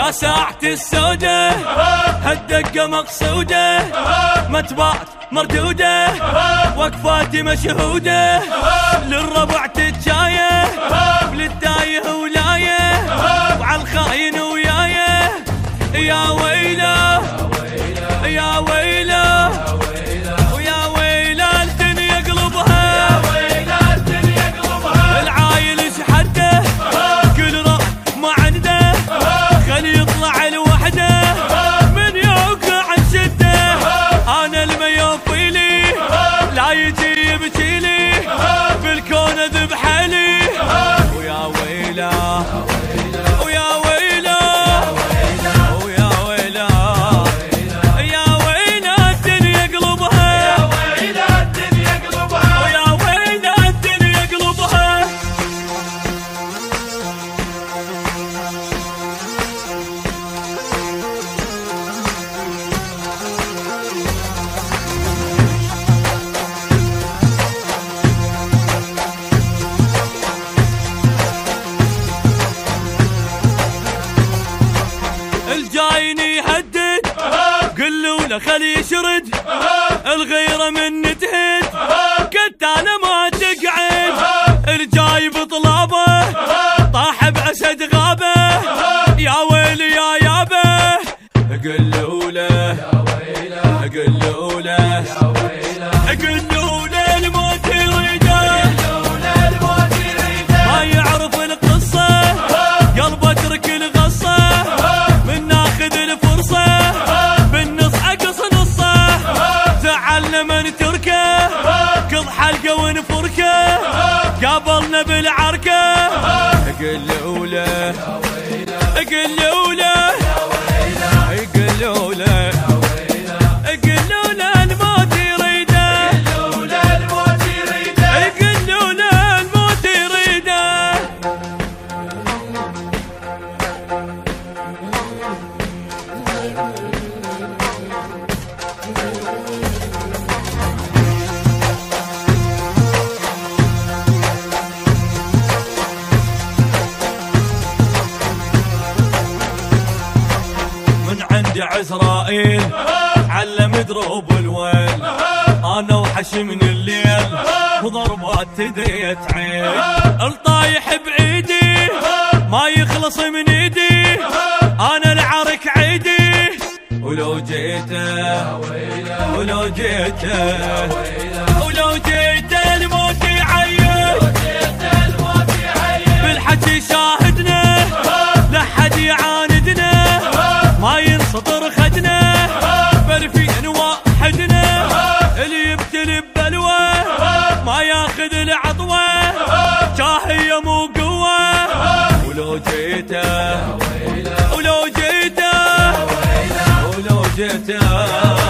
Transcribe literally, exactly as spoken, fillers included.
يا ساعة السودة هالدقة مقصودة ما تبات مردودة وقفاتي مشهودة للربع تتجايه للدايه ولايه وعلى الخاين ويايه يا ويله يا ويله ويا ويله الدنيا قلبها العايل شحده كل راح ما عنده خلي يطلع لوحده من يوقع الشده انا الميوفيلي لا يجي يبكيلي بالكون ذبح لي ويا ويله ويا ويله ويا ويله يا ويله الدنيا قلبها يا ويله الدنيا قلبها ويا ويله الدنيا قلبها الجايني يهدد قلوا له خلي يشرد الغيرة من تهد كنت انا ما تقعد الجاي بطلابه طاح بأسد غابه يا ويلي يا يابه قلوا له قلوا له قلوا له الموت يريده ما يعرف القصة قلبه اترك الغصة من ناخذ الفرصة بالنص اقص نصه زعلنا من تركه كض حلقه ونفركه قابلنا بالعركه قلوا له قلوا له قلوا له قلوا له الموت يريده قلوا له الموت يريده قلوا له الموت يريده من عند عزرائيل علم دروب الويل انا وحش من الليل وضربات تديت عين الطايح بعيدي ما يخلص من ايدي انا العرك عيدي ولو جيته ولو جيته ولو جيته الموت يعيد بالحكي شاهدنا لحد يعاندنا ما ينسطر خدنا برفين واحدنا اللي يبتلي ببلوه ما ياخذ العطوه جاهيه مو قوه ولو جيته ولو جيته ولو جيته